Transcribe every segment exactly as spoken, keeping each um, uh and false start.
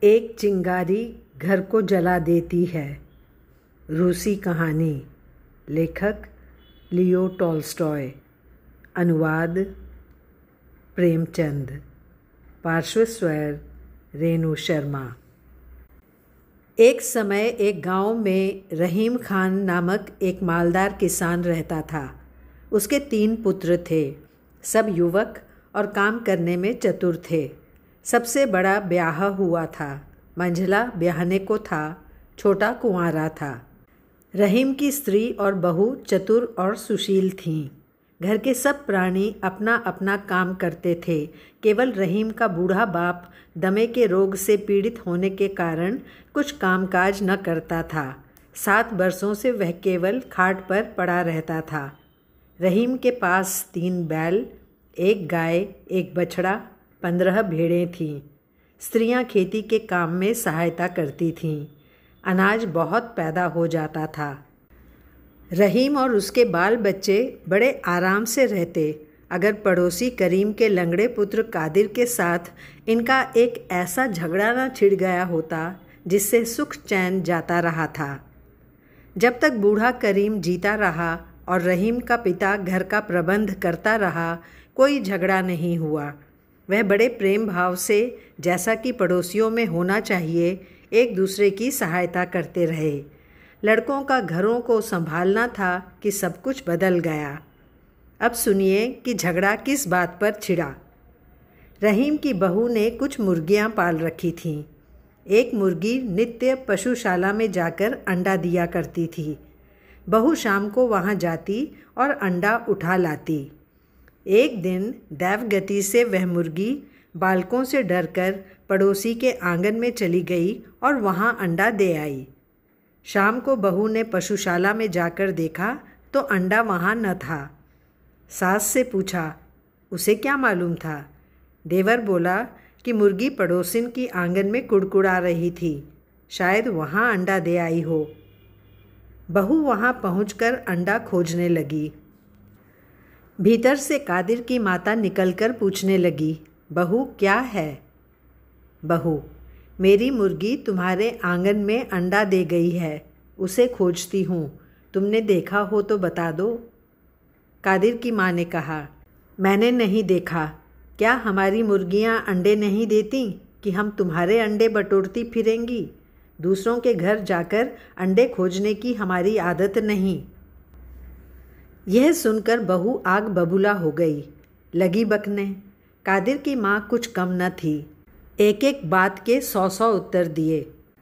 एक चिंगारी घर को जला देती है। रूसी कहानी। लेखक लियो टॉल्स्टॉय। अनुवाद प्रेमचंद। पार्श्व स्वर रेणु शर्मा। एक समय एक गांव में रहीम खान नामक एक मालदार किसान रहता था। उसके तीन पुत्र थे। सब युवक और काम करने में चतुर थे। सबसे बड़ा ब्याह हुआ था, मंझला ब्याहने को था, छोटा कुंवारा था। रहीम की स्त्री और बहू चतुर और सुशील थीं। घर के सब प्राणी अपना अपना काम करते थे। केवल रहीम का बूढ़ा बाप दमे के रोग से पीड़ित होने के कारण कुछ कामकाज न करता था। सात वर्षों से वह केवल खाट पर पड़ा रहता था। रहीम के पास तीन बैल, एक गाय, एक बछड़ा, पंद्रह भेड़ें थीं। स्त्रियां खेती के काम में सहायता करती थीं। अनाज बहुत पैदा हो जाता था। रहीम और उसके बाल बच्चे बड़े आराम से रहते, अगर पड़ोसी करीम के लंगड़े पुत्र कादिर के साथ इनका एक ऐसा झगड़ा न छिड़ गया होता जिससे सुख चैन जाता रहा था। जब तक बूढ़ा करीम जीता रहा और रहीम का पिता घर का प्रबंध करता रहा, कोई झगड़ा नहीं हुआ। वह बड़े प्रेम भाव से, जैसा कि पड़ोसियों में होना चाहिए, एक दूसरे की सहायता करते रहे। लड़कों का घरों को संभालना था कि सब कुछ बदल गया। अब सुनिए कि झगड़ा किस बात पर छिड़ा। रहीम की बहू ने कुछ मुर्गियां पाल रखी थीं। एक मुर्गी नित्य पशुशाला में जाकर अंडा दिया करती थी। बहू शाम को वहां जाती और अंडा उठा लाती। एक दिन दैवगति से वह मुर्गी बालकों से डरकर पड़ोसी के आंगन में चली गई और वहां अंडा दे आई। शाम को बहू ने पशुशाला में जाकर देखा तो अंडा वहां न था। सास से पूछा, उसे क्या मालूम था? देवर बोला कि मुर्गी पड़ोसिन की आंगन में कुड़कुड़ा रही थी, शायद वहां अंडा दे आई हो। बहू वहां पहुंचकर अंडा खोजने लगी। भीतर से कादिर की माता निकलकर पूछने लगी, बहू क्या है? बहू, मेरी मुर्गी तुम्हारे आंगन में अंडा दे गई है, उसे खोजती हूँ, तुमने देखा हो तो बता दो। कादिर की माँ ने कहा, मैंने नहीं देखा। क्या हमारी मुर्गियाँ अंडे नहीं देती कि हम तुम्हारे अंडे बटोरती फिरेंगी? दूसरों के घर जाकर अंडे खोजने की हमारी आदत नहीं। यह सुनकर बहू आग बबूला हो गई, लगी बकने। कादिर की माँ कुछ कम न थी, एक एक बात के सौ सौ उत्तर दिए।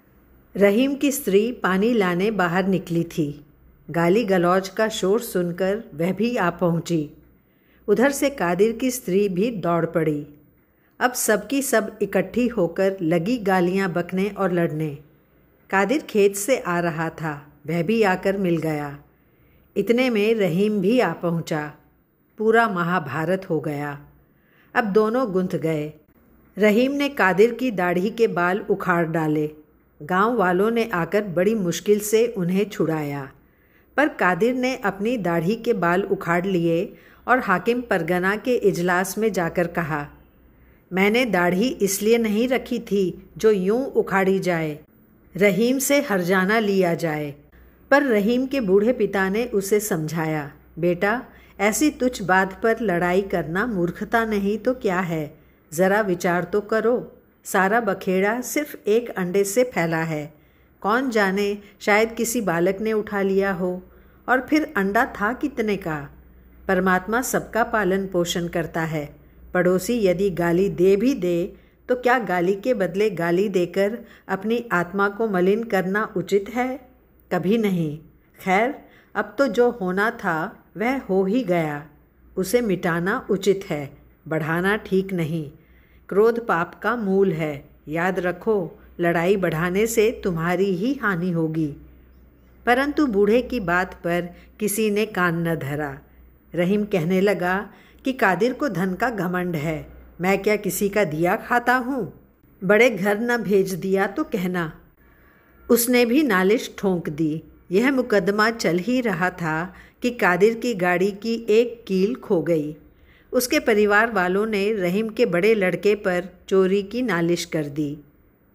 रहीम की स्त्री पानी लाने बाहर निकली थी। गाली गलौज का शोर सुनकर वह भी आ पहुंची। उधर से कादिर की स्त्री भी दौड़ पड़ी। अब सबकी सब इकट्ठी होकर लगी गालियां बकने और लड़ने। कादिर खेत से आ रहा था, वह भी आकर मिल गया। इतने में रहीम भी आ पहुंचा। पूरा महाभारत हो गया। अब दोनों गुंथ गए। रहीम ने कादिर की दाढ़ी के बाल उखाड़ डाले। गांव वालों ने आकर बड़ी मुश्किल से उन्हें छुड़ाया, पर कादिर ने अपनी दाढ़ी के बाल उखाड़ लिए और हाकिम परगना के इजलास में जाकर कहा, मैंने दाढ़ी इसलिए नहीं रखी थी जो यूं उखाड़ी जाए, रहीम से हर्जाना लिया जाए। पर रहीम के बूढ़े पिता ने उसे समझाया, बेटा, ऐसी तुच्छ बात पर लड़ाई करना मूर्खता नहीं तो क्या है? ज़रा विचार तो करो। सारा बखेड़ा सिर्फ एक अंडे से फैला है। कौन जाने, शायद किसी बालक ने उठा लिया हो। और फिर अंडा था कितने का? परमात्मा सबका पालन पोषण करता है। पड़ोसी यदि गाली दे भी दे तो क्या गाली के बदले गाली देकर अपनी आत्मा को मलिन करना उचित है? कभी नहीं। खैर, अब तो जो होना था वह हो ही गया। उसे मिटाना उचित है, बढ़ाना ठीक नहीं। क्रोध पाप का मूल है। याद रखो, लड़ाई बढ़ाने से तुम्हारी ही हानि होगी। परंतु बूढ़े की बात पर किसी ने कान न धरा। रहीम कहने लगा कि कादिर को धन का घमंड है। मैं क्या किसी का दिया खाता हूँ? बड़े घर न भेज दिया तो कहना। उसने भी नालिश ठोंक दी। यह मुकदमा चल ही रहा था कि कादिर की गाड़ी की एक कील खो गई। उसके परिवार वालों ने रहीम के बड़े लड़के पर चोरी की नालिश कर दी।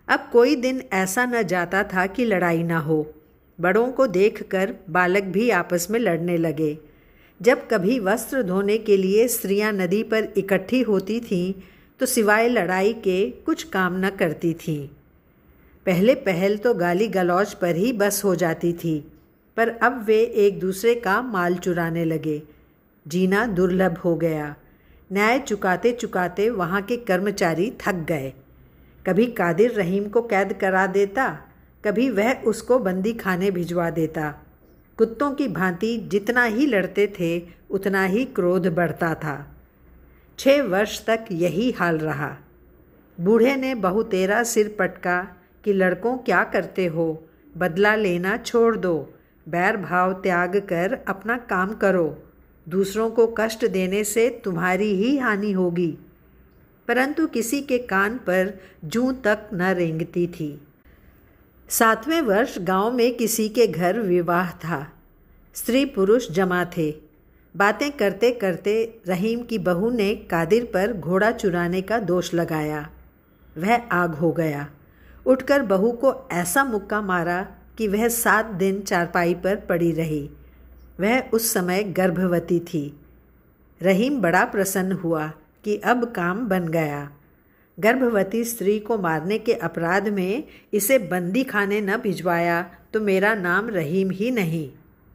अब कोई दिन ऐसा न जाता था कि लड़ाई न हो। बड़ों को देखकर बालक भी आपस में लड़ने लगे। जब कभी वस्त्र धोने के लिए स्त्रियां नदी पर इकट्ठी होती थीं तो सिवाय लड़ाई के कुछ काम न करती थीं। पहले पहल तो गाली गलौज पर ही बस हो जाती थी, पर अब वे एक दूसरे का माल चुराने लगे। जीना दुर्लभ हो गया। न्याय चुकाते चुकाते वहाँ के कर्मचारी थक गए। कभी कादिर रहीम को कैद करा देता, कभी वह उसको बंदी खाने भिजवा देता। कुत्तों की भांति जितना ही लड़ते थे उतना ही क्रोध बढ़ता था। छः वर्ष तक यही हाल रहा। बूढ़े ने बहुतेरा सिर पटका कि लड़कों क्या करते हो, बदला लेना छोड़ दो, बैर भाव त्याग कर अपना काम करो, दूसरों को कष्ट देने से तुम्हारी ही हानि होगी। परंतु किसी के कान पर जूं तक न रेंगती थी। सातवें वर्ष गांव में किसी के घर विवाह था। स्त्री पुरुष जमा थे। बातें करते करते रहीम की बहू ने कादिर पर घोड़ा चुराने का दोष लगाया। वह आग हो गया। उठकर बहू को ऐसा मुक्का मारा कि वह सात दिन चारपाई पर पड़ी रही। वह उस समय गर्भवती थी। रहीम बड़ा प्रसन्न हुआ कि अब काम बन गया। गर्भवती स्त्री को मारने के अपराध में इसे बंदी खाने न भिजवाया तो मेरा नाम रहीम ही नहीं।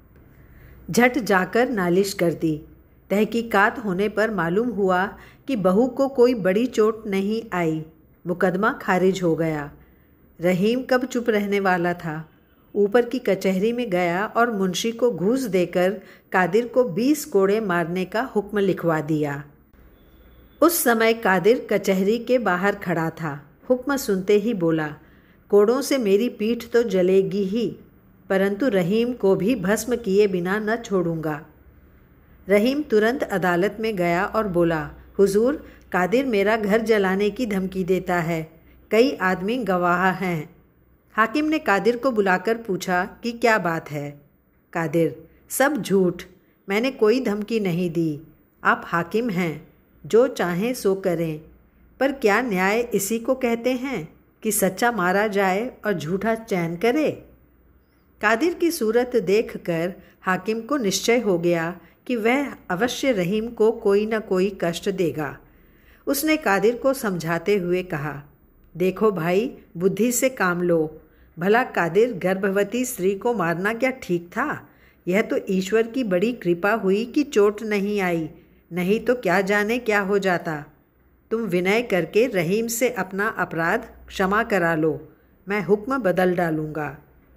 झट जाकर नालिश कर दी। तहकीकात होने पर मालूम हुआ कि बहू को कोई बड़ी चोट नहीं आई। मुकदमा खारिज हो गया। रहीम कब चुप रहने वाला था। ऊपर की कचहरी में गया और मुंशी को घूस देकर कादिर को बीस कोड़े मारने का हुक्म लिखवा दिया। उस समय कादिर कचहरी के बाहर खड़ा था। हुक्म सुनते ही बोला, कोड़ों से मेरी पीठ तो जलेगी ही, परंतु रहीम को भी भस्म किए बिना न छोड़ूंगा। रहीम तुरंत अदालत में गया और बोला, हुजूर, कादिर मेरा घर जलाने की धमकी देता है। कई आदमी गवाह हैं। हाकिम ने कादिर को बुलाकर पूछा कि क्या बात है। कादिर, सब झूठ, मैंने कोई धमकी नहीं दी। आप हाकिम हैं, जो चाहें सो करें। पर क्या न्याय इसी को कहते हैं कि सच्चा मारा जाए और झूठा चैन करे। कादिर की सूरत देखकर हाकिम को निश्चय हो गया कि वह अवश्य रहीम को कोई न कोई कष्ट देगा। उसने कादिर को समझाते हुए कहा, देखो भाई, बुद्धि से काम लो। भला कादिर गर्भवती स्त्री को मारना क्या ठीक था? यह तो ईश्वर की बड़ी कृपा हुई कि चोट नहीं आई, नहीं तो क्या जाने क्या हो जाता। तुम विनय करके रहीम से अपना अपराध क्षमा करा लो, मैं हुक्म बदल डालूंगा।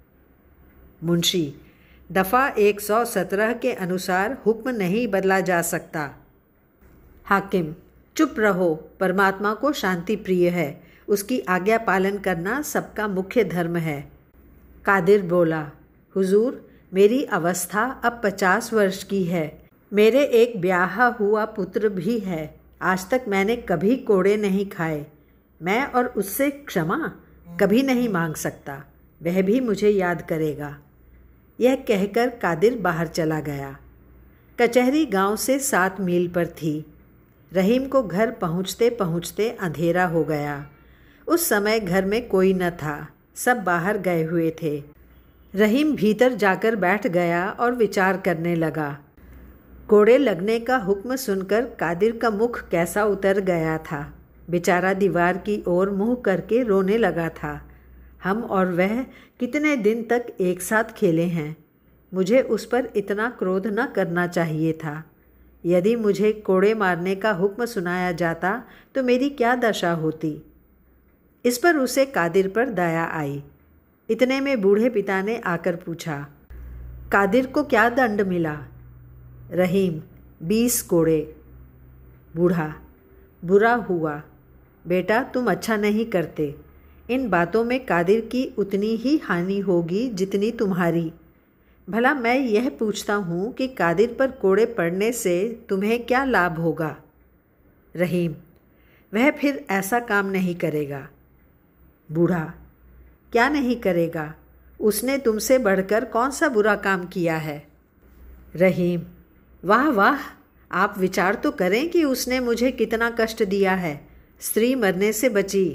मुंशी, दफ़ा एक सौ सत्रह के अनुसार हुक्म नहीं बदला जा सकता। हाकिम, चुप रहो, परमात्मा को शांति प्रिय है, उसकी आज्ञा पालन करना सबका मुख्य धर्म है। कादिर बोला, हुजूर, मेरी अवस्था अब पचास वर्ष की है। मेरे एक ब्याह हुआ पुत्र भी है। आज तक मैंने कभी कोड़े नहीं खाए। मैं और उससे क्षमा कभी नहीं मांग सकता। वह भी मुझे याद करेगा। यह कहकर कादिर बाहर चला गया। कचहरी गांव से सात मील पर थी। रहीम को घर पहुंचते पहुंचते अंधेरा हो गया। उस समय घर में कोई न था, सब बाहर गए हुए थे। रहीम भीतर जाकर बैठ गया और विचार करने लगा। कोड़े लगने का हुक्म सुनकर कादिर का मुख कैसा उतर गया था। बेचारा दीवार की ओर मुंह करके रोने लगा था। हम और वह कितने दिन तक एक साथ खेले हैं। मुझे उस पर इतना क्रोध न करना चाहिए था। यदि मुझे कोड़े मारने का हुक्म सुनाया जाता तो मेरी क्या दशा होती। इस पर उसे कादिर पर दया आई। इतने में बूढ़े पिता ने आकर पूछा, कादिर को क्या दंड मिला? रहीम, बीस कोड़े। बूढ़ा, बुरा हुआ बेटा, तुम अच्छा नहीं करते। इन बातों में कादिर की उतनी ही हानि होगी जितनी तुम्हारी। भला मैं यह पूछता हूँ कि कादिर पर कोड़े पड़ने से तुम्हें क्या लाभ होगा? रहीम, वह फिर ऐसा काम नहीं करेगा। बूढ़ा, क्या नहीं करेगा? उसने तुमसे बढ़कर कौन सा बुरा काम किया है? रहीम, वाह वाह, आप विचार तो करें कि उसने मुझे कितना कष्ट दिया है। स्त्री मरने से बची।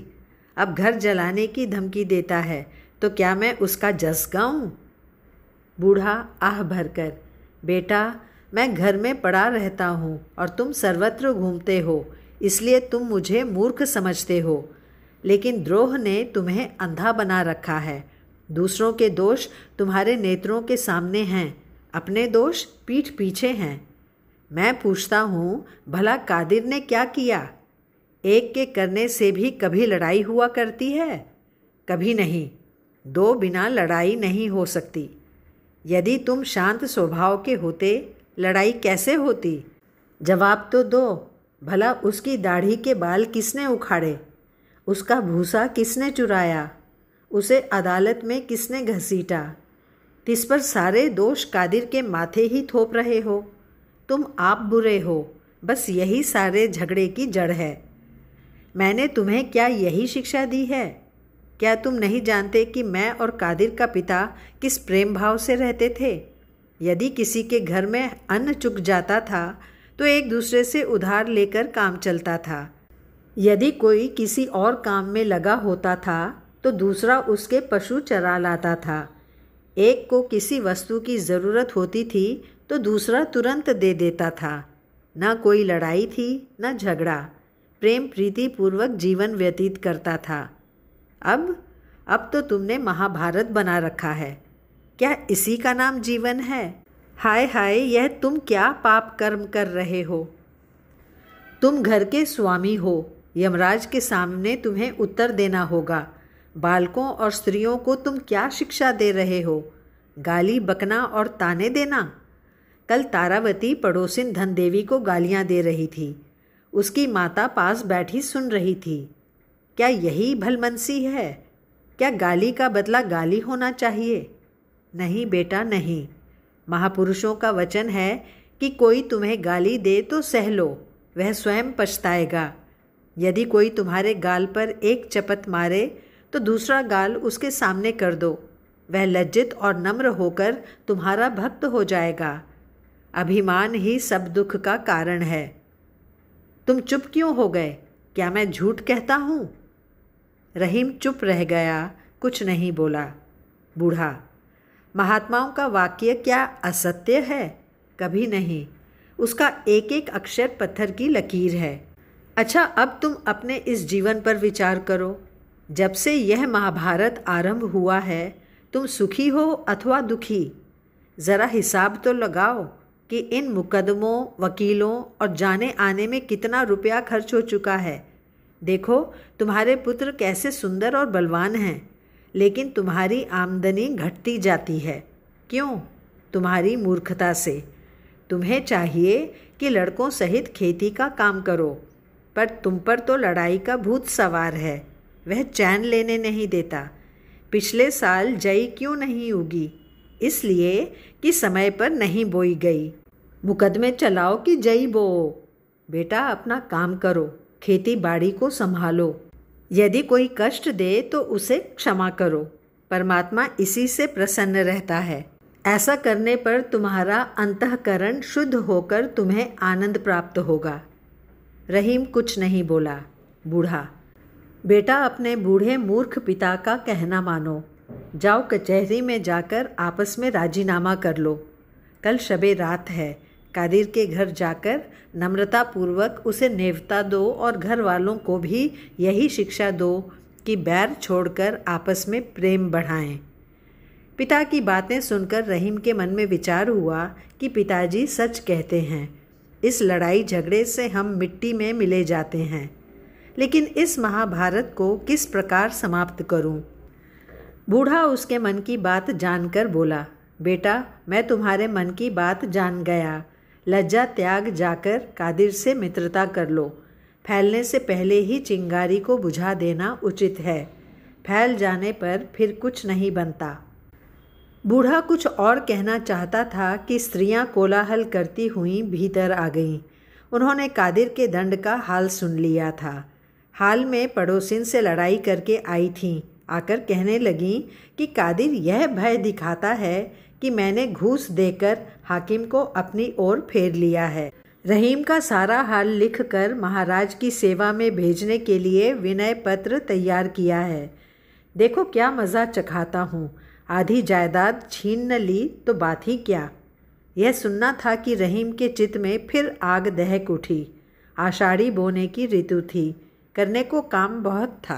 अब घर जलाने की धमकी देता है, तो क्या मैं उसका जस गाऊं? बूढ़ा आह भरकर, बेटा मैं घर में पड़ा रहता हूँ और तुम सर्वत्र घूमते हो, इसलिए तुम मुझे मूर्ख समझते हो। लेकिन द्रोह ने तुम्हें अंधा बना रखा है। दूसरों के दोष तुम्हारे नेत्रों के सामने हैं, अपने दोष पीठ पीछे हैं। मैं पूछता हूँ, भला कादिर ने क्या किया? एक के करने से भी कभी लड़ाई हुआ करती है? कभी नहीं। दो बिना लड़ाई नहीं हो सकती। यदि तुम शांत स्वभाव के होते, लड़ाई कैसे होती? जवाब तो दो। भला उसकी दाढ़ी के बाल किसने उखाड़े? उसका भूसा किसने चुराया? उसे अदालत में किसने घसीटा? तिस पर सारे दोष कादिर के माथे ही थोप रहे हो। तुम आप बुरे हो, बस यही सारे झगड़े की जड़ है। मैंने तुम्हें क्या यही शिक्षा दी है? क्या तुम नहीं जानते कि मैं और कादिर का पिता किस प्रेम भाव से रहते थे? यदि किसी के घर में अन्न चुक जाता था तो एक दूसरे से उधार लेकर काम चलता था। यदि कोई किसी और काम में लगा होता था तो दूसरा उसके पशु चरा लाता था। एक को किसी वस्तु की ज़रूरत होती थी तो दूसरा तुरंत दे देता था। न कोई लड़ाई थी न झगड़ा, प्रेम प्रीति पूर्वक जीवन व्यतीत करता था। अब अब तो तुमने महाभारत बना रखा है। क्या इसी का नाम जीवन है? हाय हाय, यह तुम क्या पाप कर्म कर रहे हो? तुम घर के स्वामी हो, यमराज के सामने तुम्हें उत्तर देना होगा। बालकों और स्त्रियों को तुम क्या शिक्षा दे रहे हो? गाली बकना और ताने देना। कल तारावती पड़ोसिन धनदेवी को गालियां दे रही थी। उसकी माता पास बैठी सुन रही थी। क्या यही भलमनसी है? क्या गाली का बदला गाली होना चाहिए? नहीं बेटा नहीं। महापुरुषों का वचन है कि कोई तुम्हें गाली दे तो सह लो, वह स्वयं पछताएगा। यदि कोई तुम्हारे गाल पर एक चपत मारे तो दूसरा गाल उसके सामने कर दो, वह लज्जित और नम्र होकर तुम्हारा भक्त हो जाएगा। अभिमान ही सब दुख का कारण है। तुम चुप क्यों हो गए? क्या मैं झूठ कहता हूँ? रहीम चुप रह गया, कुछ नहीं बोला। बूढ़ा, महात्माओं का वाक्य क्या असत्य है? कभी नहीं। उसका एक एक अक्षर पत्थर की लकीर है। अच्छा, अब तुम अपने इस जीवन पर विचार करो। जब से यह महाभारत आरंभ हुआ है, तुम सुखी हो अथवा दुखी? ज़रा हिसाब तो लगाओ कि इन मुकदमों, वकीलों और जाने आने में कितना रुपया खर्च हो चुका है। देखो, तुम्हारे पुत्र कैसे सुंदर और बलवान हैं, लेकिन तुम्हारी आमदनी घटती जाती है। क्यों? तुम्हारी मूर्खता से। तुम्हें चाहिए कि लड़कों सहित खेती का काम करो, पर तुम पर तो लड़ाई का भूत सवार है। वह चैन लेने नहीं देता। पिछले साल जई क्यों नहीं उगी? इसलिए कि समय पर नहीं बोई गई। मुकदमे चलाओ कि जई बो। बेटा अपना काम करो, खेती बाड़ी को संभालो। यदि कोई कष्ट दे तो उसे क्षमा करो। परमात्मा इसी से प्रसन्न रहता है। ऐसा करने पर तुम्हारा अंतःकरण शुद्ध होकर तुम्हें आनंद प्राप्त होगा। रहीम कुछ नहीं बोला। बूढ़ा, बेटा अपने बूढ़े मूर्ख पिता का कहना मानो। जाओ कचहरी में जाकर आपस में राजीनामा कर लो। कल शबे रात है। कादिर के घर जाकर नम्रतापूर्वक उसे नेवता दो और घर वालों को भी यही शिक्षा दो कि बैर छोड़कर आपस में प्रेम बढ़ाएं। पिता की बातें सुनकर रहीम के मन में विचार हुआ कि पिताजी सच कहते हैं। इस लड़ाई झगड़े से हम मिट्टी में मिले जाते हैं। लेकिन इस महाभारत को किस प्रकार समाप्त करूं? बूढ़ा उसके मन की बात जानकर बोला, बेटा मैं तुम्हारे मन की बात जान गया। लज्जा त्याग जाकर कादिर से मित्रता कर लो। फैलने से पहले ही चिंगारी को बुझा देना उचित है। फैल जाने पर फिर कुछ नहीं बनता। बूढ़ा कुछ और कहना चाहता था कि स्त्रियां कोलाहल करती हुई भीतर आ गईं। उन्होंने कादिर के दंड का हाल सुन लिया था। हाल में पड़ोसिन से लड़ाई करके आई थीं। आकर कहने लगीं कि कादिर यह भय दिखाता है कि मैंने घूस देकर हाकिम को अपनी ओर फेर लिया है। रहीम का सारा हाल लिखकर महाराज की सेवा में भेजने के लिए विनय पत्र तैयार किया है। देखो क्या मज़ा चखाता हूँ। आधी जायदाद छीन न ली तो बात ही क्या। यह सुनना था कि रहीम के चित्त में फिर आग दहक उठी। आषाढ़ी बोने की ऋतु थी, करने को काम बहुत था।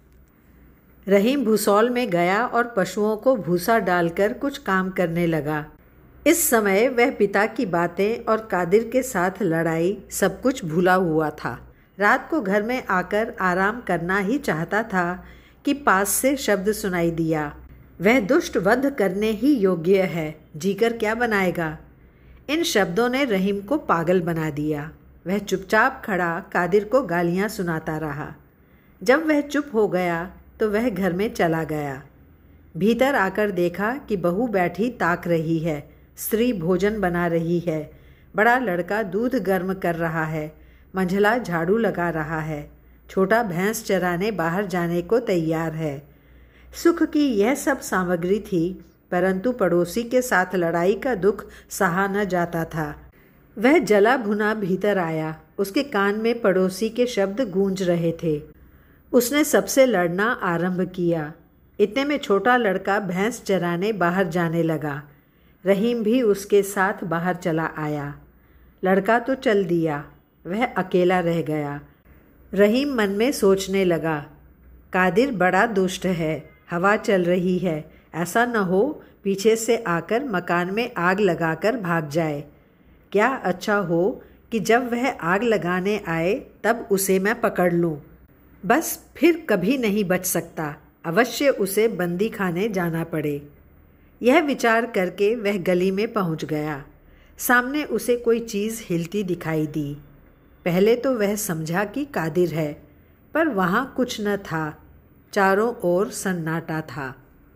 रहीम भूसौल में गया और पशुओं को भूसा डालकर कुछ काम करने लगा। इस समय वह पिता की बातें और कादिर के साथ लड़ाई सब कुछ भूला हुआ था। रात को घर में आकर आराम करना ही चाहता था कि पास से शब्द सुनाई दिया, वह दुष्ट वध करने ही योग्य है, जीकर क्या बनाएगा। इन शब्दों ने रहीम को पागल बना दिया। वह चुपचाप खड़ा कादिर को गालियां सुनाता रहा। जब वह चुप हो गया तो वह घर में चला गया। भीतर आकर देखा कि बहू बैठी ताक रही है, स्त्री भोजन बना रही है, बड़ा लड़का दूध गर्म कर रहा है, मंझला झाड़ू लगा रहा है, छोटा भैंस चराने बाहर जाने को तैयार है। सुख की यह सब सामग्री थी, परंतु पड़ोसी के साथ लड़ाई का दुख सहा न जाता था। वह जला भुना भीतर आया। उसके कान में पड़ोसी के शब्द गूंज रहे थे। उसने सबसे लड़ना आरंभ किया। इतने में छोटा लड़का भैंस चराने बाहर जाने लगा। रहीम भी उसके साथ बाहर चला आया। लड़का तो चल दिया, वह अकेला रह गया। रहीम मन में सोचने लगा, कादिर बड़ा दुष्ट है, हवा चल रही है, ऐसा न हो पीछे से आकर मकान में आग लगाकर भाग जाए। क्या अच्छा हो कि जब वह आग लगाने आए तब उसे मैं पकड़ लूं। बस फिर कभी नहीं बच सकता, अवश्य उसे बंदी खाने जाना पड़े। यह विचार करके वह गली में पहुंच गया। सामने उसे कोई चीज़ हिलती दिखाई दी। पहले तो वह समझा कि कादिर है, पर वहाँ कुछ न था। चारों ओर सन्नाटा था।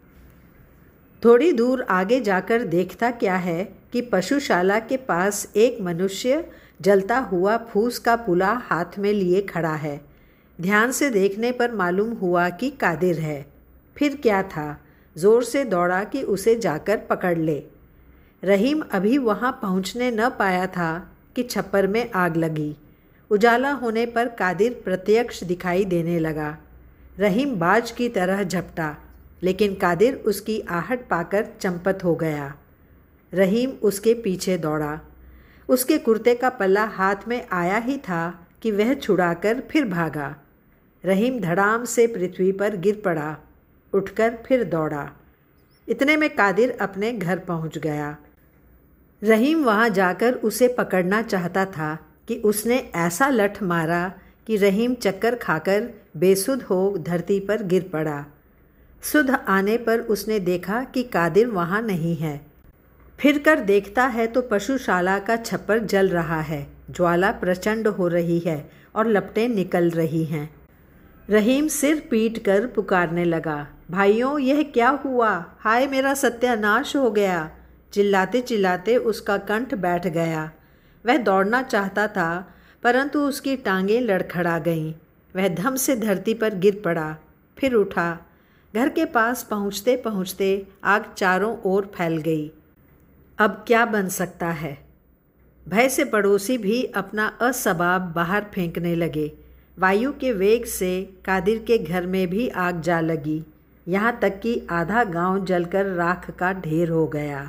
थोड़ी दूर आगे जाकर देखता क्या है कि पशुशाला के पास एक मनुष्य जलता हुआ फूस का पुला हाथ में लिए खड़ा है। ध्यान से देखने पर मालूम हुआ कि कादिर है। फिर क्या था, जोर से दौड़ा कि उसे जाकर पकड़ ले। रहीम अभी वहाँ पहुँचने न पाया था कि छप्पर में आग लगी। उजाला होने पर कादिर प्रत्यक्ष दिखाई देने लगा। रहीम बाज की तरह झपटा, लेकिन कादिर उसकी आहट पाकर चंपत हो गया। रहीम उसके पीछे दौड़ा। उसके कुर्ते का पल्ला हाथ में आया ही था कि वह छुड़ाकर फिर भागा। रहीम धड़ाम से पृथ्वी पर गिर पड़ा, उठकर फिर दौड़ा। इतने में कादिर अपने घर पहुंच गया। रहीम वहां जाकर उसे पकड़ना चाहता था कि उसने ऐसा लठ मारा कि रहीम चक्कर खाकर बेसुध हो धरती पर गिर पड़ा। सुध आने पर उसने देखा कि कादिर वहाँ नहीं है। फिर कर देखता है तो पशुशाला का छप्पर जल रहा है। ज्वाला प्रचंड हो रही है और लपटें निकल रही हैं। रहीम सिर पीट कर पुकारने लगा, भाइयों यह क्या हुआ, हाय मेरा सत्यानाश हो गया। चिल्लाते चिल्लाते उसका कंठ बैठ गया। वह दौड़ना चाहता था, परंतु उसकी टांगें लड़खड़ा गईं। वह धम से धरती पर गिर पड़ा, फिर उठा। घर के पास पहुँचते पहुँचते आग चारों ओर फैल गई। अब क्या बन सकता है। भय से पड़ोसी भी अपना असबाब बाहर फेंकने लगे। वायु के वेग से कादिर के घर में भी आग जा लगी, यहाँ तक कि आधा गांव जलकर राख का ढेर हो गया।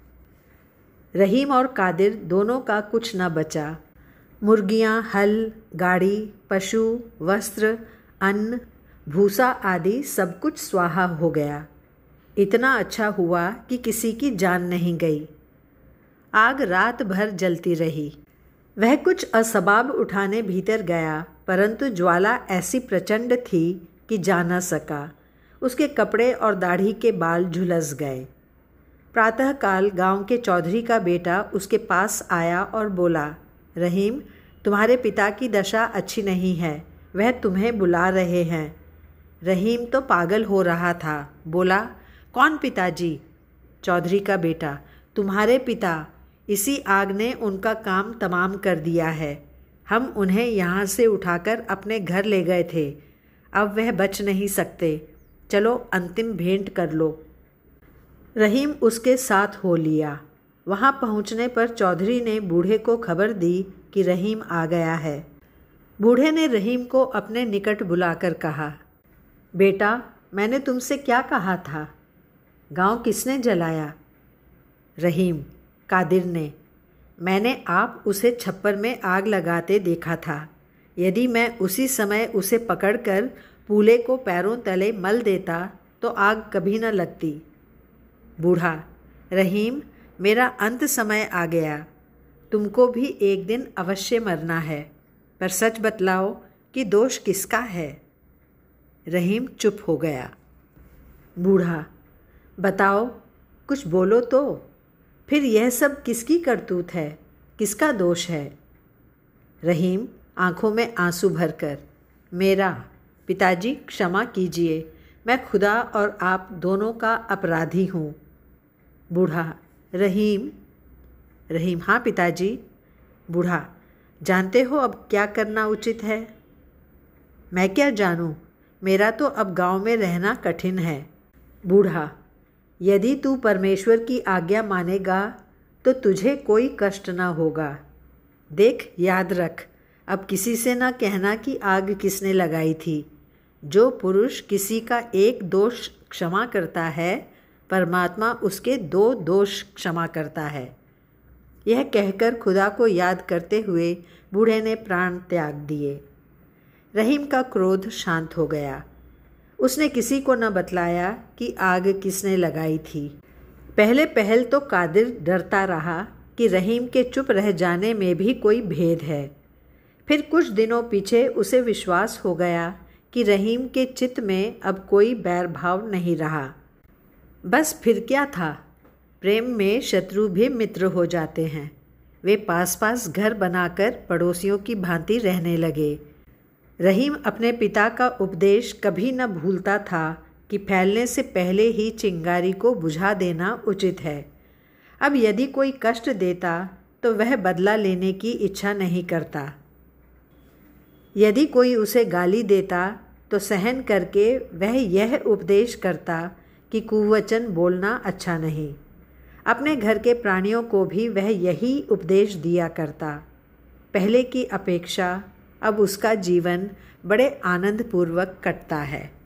रहीम और कादिर दोनों का कुछ न बचा। मुर्गियाँ, हल, गाड़ी, पशु, वस्त्र, अन्न, भूसा आदि सब कुछ स्वाहा हो गया। इतना अच्छा हुआ कि किसी की जान नहीं गई। आग रात भर जलती रही। वह कुछ असबाब उठाने भीतर गया, परंतु ज्वाला ऐसी प्रचंड थी कि जा न सका। उसके कपड़े और दाढ़ी के बाल झुलस गए। प्रातःकाल गांव के चौधरी का बेटा उसके पास आया और बोला, रहीम तुम्हारे पिता की दशा अच्छी नहीं है, वह तुम्हें बुला रहे हैं। रहीम तो पागल हो रहा था। बोला, कौन पिताजी? चौधरी का बेटा, तुम्हारे पिता। इसी आग ने उनका काम तमाम कर दिया है। हम उन्हें यहाँ से उठाकर अपने घर ले गए थे। अब वह बच नहीं सकते। चलो अंतिम भेंट कर लो। रहीम उसके साथ हो लिया। वहाँ पहुँचने पर चौधरी ने बूढ़े को खबर दी कि रहीम आ गया है। बूढ़े ने रहीम को अपने निकट बुलाकर कहा, बेटा, मैंने तुमसे क्या कहा था? गांव किसने जलाया? रहीम, कादिर ने। मैंने आप उसे छप्पर में आग लगाते देखा था। यदि मैं उसी समय उसे पकड़कर पूले को पैरों तले मल देता तो आग कभी न लगती। बूढ़ा, रहीम, मेरा अंत समय आ गया। तुमको भी एक दिन अवश्य मरना है, पर सच बतलाओ कि दोष किसका है? रहीम चुप हो गया। बूढ़ा, बताओ, कुछ बोलो तो। फिर यह सब किसकी करतूत है, किसका दोष है? रहीम आंखों में आंसू भरकर, मेरा। पिताजी, क्षमा कीजिए, मैं खुदा और आप दोनों का अपराधी हूँ। बूढ़ा, रहीम। रहीम, हाँ पिताजी। बूढ़ा, जानते हो अब क्या करना उचित है? मैं क्या जानूँ, मेरा तो अब गांव में रहना कठिन है। बूढ़ा, यदि तू परमेश्वर की आज्ञा मानेगा तो तुझे कोई कष्ट न होगा। देख, याद रख, अब किसी से न कहना कि आग किसने लगाई थी। जो पुरुष किसी का एक दोष क्षमा करता है, परमात्मा उसके दो दोष क्षमा करता है। यह कहकर खुदा को याद करते हुए बूढ़े ने प्राण त्याग दिए। रहीम का क्रोध शांत हो गया। उसने किसी को न बतलाया कि आग किसने लगाई थी। पहले पहल तो कादिर डरता रहा कि रहीम के चुप रह जाने में भी कोई भेद है। फिर कुछ दिनों पीछे उसे विश्वास हो गया कि रहीम के चित्त में अब कोई बैर भाव नहीं रहा। बस फिर क्या था, प्रेम में शत्रु भी मित्र हो जाते हैं। वे पास पास घर बनाकर पड़ोसियों की भांति रहने लगे। रहीम अपने पिता का उपदेश कभी न भूलता था कि फैलने से पहले ही चिंगारी को बुझा देना उचित है। अब यदि कोई कष्ट देता तो वह बदला लेने की इच्छा नहीं करता। यदि कोई उसे गाली देता तो सहन करके वह यह उपदेश करता कि कुवचन बोलना अच्छा नहीं। अपने घर के प्राणियों को भी वह यही उपदेश दिया करता। पहले की अपेक्षा अब उसका जीवन बड़े आनंदपूर्वक कटता है।